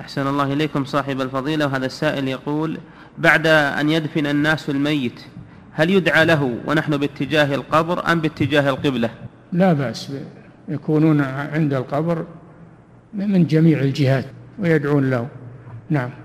أحسن الله إليكم صاحب الفضيلة. وهذا السائل يقول: بعد أن يدفن الناس الميت هل يدعى له ونحن باتجاه القبر أم باتجاه القبلة؟ لا بأس، يكونون عند القبر من جميع الجهات ويدعون له. نعم.